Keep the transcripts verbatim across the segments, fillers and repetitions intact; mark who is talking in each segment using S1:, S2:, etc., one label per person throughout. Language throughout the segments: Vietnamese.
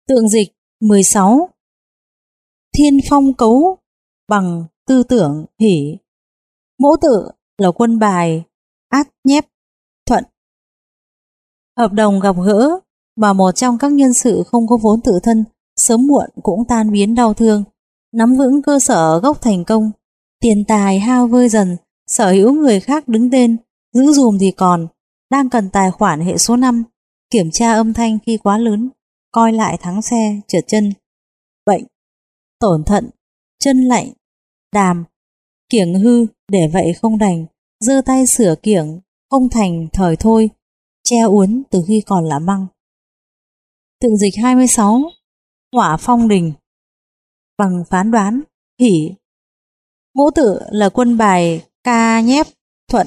S1: Tượng dịch mười sáu. Thiên phong cấu bằng tư tưởng hỷ. Mẫu tự là quân bài át nhép thuận. Hợp đồng gặp gỡ mà một trong các nhân sự không có vốn tự thân, sớm muộn cũng tan biến đau thương. Nắm vững cơ sở gốc thành công, tiền tài hao vơi dần, sở hữu người khác đứng tên, giữ dùm thì còn, đang cần tài khoản hệ số năm, kiểm tra âm thanh khi quá lớn, coi lại thắng xe, trượt chân, bệnh, tổn thận, chân lạnh, đàm, kiểng hư, để vậy không đành, giơ tay sửa kiểng, không thành thời thôi, che uốn từ khi còn là măng. Tượng dịch hai mươi sáu. Hỏa phong đình bằng phán đoán hỷ. Mẫu tự là quân bài ca nhép thuận.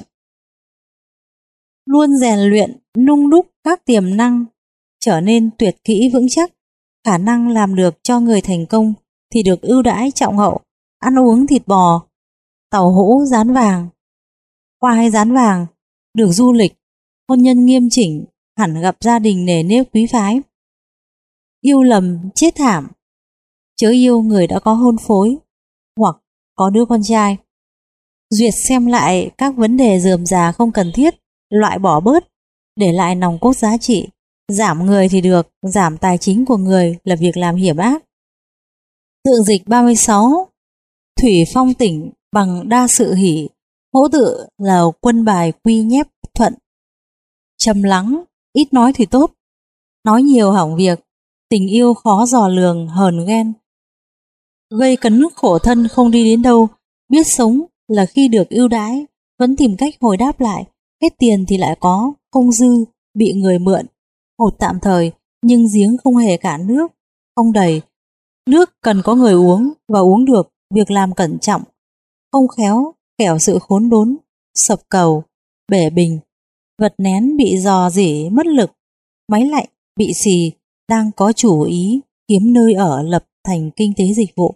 S1: Luôn rèn luyện nung đúc các tiềm năng, trở nên tuyệt kỹ vững chắc. Khả năng làm được cho người thành công thì được ưu đãi trọng hậu, ăn uống thịt bò, tàu hũ rán vàng, khoai rán vàng, được du lịch, hôn nhân nghiêm chỉnh, hẳn gặp gia đình nề nếp quý phái. Yêu lầm chết thảm, chớ yêu người đã có hôn phối hoặc có đứa con trai. Duyệt xem lại các vấn đề rườm rà không cần thiết, loại bỏ bớt, để lại nòng cốt giá trị. Giảm người thì được, giảm tài chính của người là việc làm hiểm ác. Tượng dịch ba mươi sáu. Thủy phong tỉnh bằng đa sự hỷ. Mẫu tự là quân bài quy nhép thuận. Trầm lắng, ít nói thì tốt, nói nhiều hỏng việc. Tình yêu khó dò lường, hờn ghen, gây cấn khổ thân không đi đến đâu. Biết sống là khi được ưu đãi, vẫn tìm cách hồi đáp lại. Hết tiền thì lại có, không dư, bị người mượn. Hột tạm thời, nhưng giếng không hề cạn nước, không đầy. Nước cần có người uống, và uống được, việc làm cẩn trọng. Không khéo, kẻo sự khốn đốn, sập cầu, bể bình. Vật nén bị dò dỉ, mất lực. Máy lạnh, bị xì, đang có chủ ý, kiếm nơi ở lập thành kinh tế dịch vụ.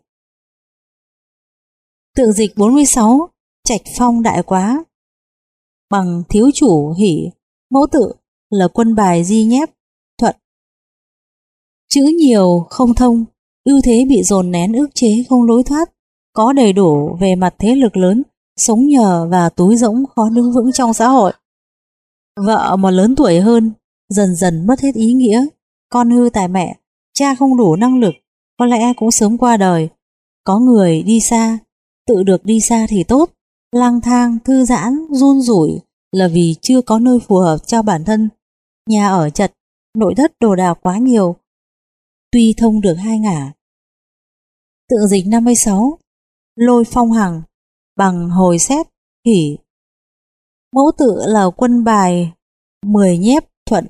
S1: Tượng dịch bốn mươi sáu. Trạch phong đại quá bằng thiếu chủ hỷ. Mẫu tự là quân bài di nhép thuận. Chữ nhiều không thông, ưu thế bị dồn nén ức chế không lối thoát, có đầy đủ về mặt thế lực lớn, sống nhờ và túi rỗng khó đứng vững trong xã hội. Vợ mà lớn tuổi hơn, dần dần mất hết ý nghĩa. Con hư tài mẹ, cha không đủ năng lực, có lẽ cũng sớm qua đời. Có người đi xa, tự được đi xa thì tốt. Lang thang, thư giãn, run rủi là vì chưa có nơi phù hợp cho bản thân. Nhà ở chật, nội thất đồ đạc quá nhiều, tuy thông được hai ngả. Tượng dịch năm mươi sáu. Lôi phong hằng bằng hồi xét hỷ. Mẫu tự là quân bài mười nhép thuận.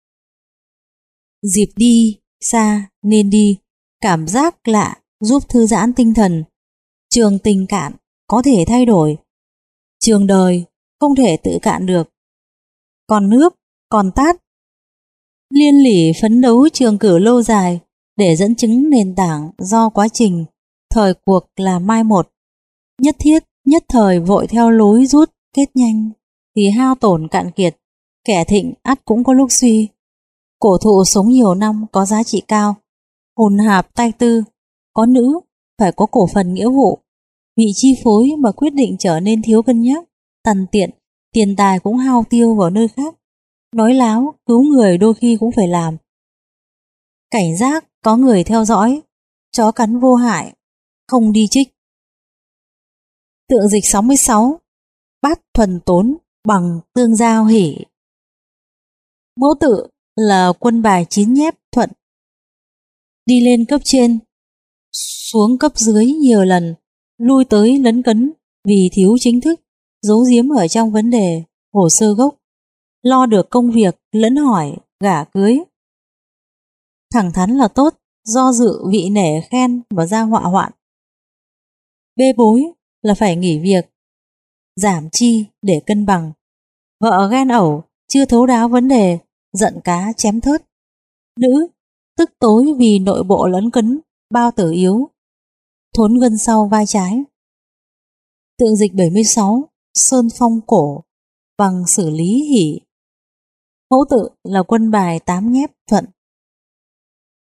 S1: Dịp đi xa nên đi, cảm giác lạ giúp thư giãn tinh thần. Trường tình cạn có thể thay đổi, trường đời không thể tự cạn được. Còn nước, còn tát. Liên lỉ phấn đấu trường cử lâu dài để dẫn chứng nền tảng do quá trình, thời cuộc là mai một. Nhất thiết, nhất thời vội theo lối rút kết nhanh thì hao tổn cạn kiệt, kẻ thịnh ắt cũng có lúc suy. Cổ thụ sống nhiều năm có giá trị cao, hồn hạp tay tư, có nữ phải có cổ phần nghĩa vụ. Vị chi phối mà quyết định trở nên thiếu cân nhắc, tằn tiện, tiền tài cũng hao tiêu vào nơi khác. Nói láo, cứu người đôi khi cũng phải làm. Cảnh giác, có người theo dõi, chó cắn vô hại, không đi chích. Tượng dịch sáu mươi sáu. Bát thuần tốn bằng tương giao hỷ. Mẫu tự là quân bài chín nhép thuận. Đi lên cấp trên, xuống cấp dưới nhiều lần, lui tới lấn cấn vì thiếu chính thức, giấu giếm ở trong vấn đề, hồ sơ gốc, lo được công việc lẫn hỏi, gả cưới. Thẳng thắn là tốt, do dự vị nể khen và ra họa hoạn. Bê bối là phải nghỉ việc, giảm chi để cân bằng. Vợ ghen ẩu, chưa thấu đáo vấn đề, giận cá chém thớt. Nữ, tức tối vì nội bộ lấn cấn, bao tử yếu, thốn gân sau vai trái. Tượng dịch bảy mươi sáu. Sơn phong cổ bằng xử lý hỷ. Mẫu tự là quân bài tám nhép thuận.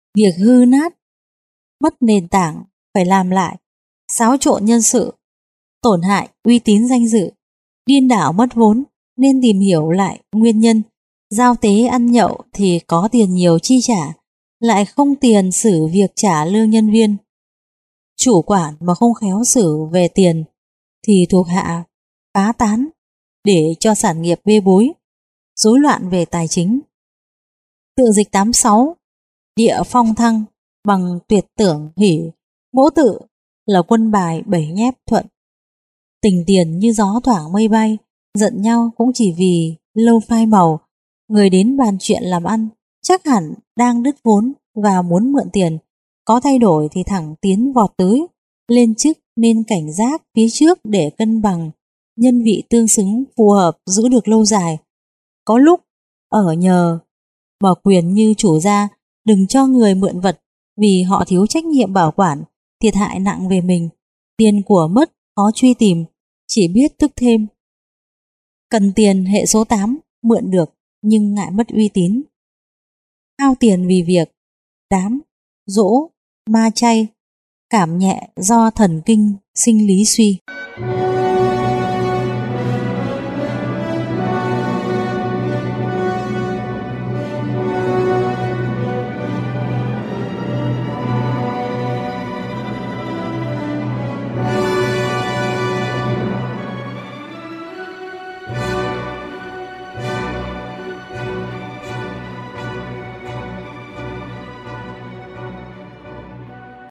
S1: Việc hư nát, mất nền tảng phải làm lại, xáo trộn nhân sự, tổn hại uy tín danh dự, điên đảo mất vốn, nên tìm hiểu lại nguyên nhân. Giao tế ăn nhậu thì có tiền nhiều chi trả, lại không tiền xử việc trả lương nhân viên. Chủ quản mà không khéo xử về tiền thì thuộc hạ phá tán để cho sản nghiệp bê bối, rối loạn về tài chính. Tự dịch tám sáu, địa phong thăng bằng tuyệt tưởng hỉ, mỗ tự là quân bài bảy nhép thuận. Tình tiền như gió thoảng mây bay, giận nhau cũng chỉ vì lâu phai màu. Người đến bàn chuyện làm ăn chắc hẳn đang đứt vốn và muốn mượn tiền, có thay đổi thì thẳng tiến vọt tới. Lên chức nên cảnh giác phía trước để cân bằng nhân vị tương xứng phù hợp giữ được lâu dài. Có lúc ở nhờ mở quyền như chủ gia, đừng cho người mượn vật vì họ thiếu trách nhiệm bảo quản, thiệt hại nặng về mình. Tiền của mất khó truy tìm, chỉ biết tức thêm. Cần tiền hệ số tám, mượn được nhưng ngại mất uy tín. Hao tiền vì việc đám, dỗ, ma chay, cảm nhẹ do thần kinh sinh lý suy.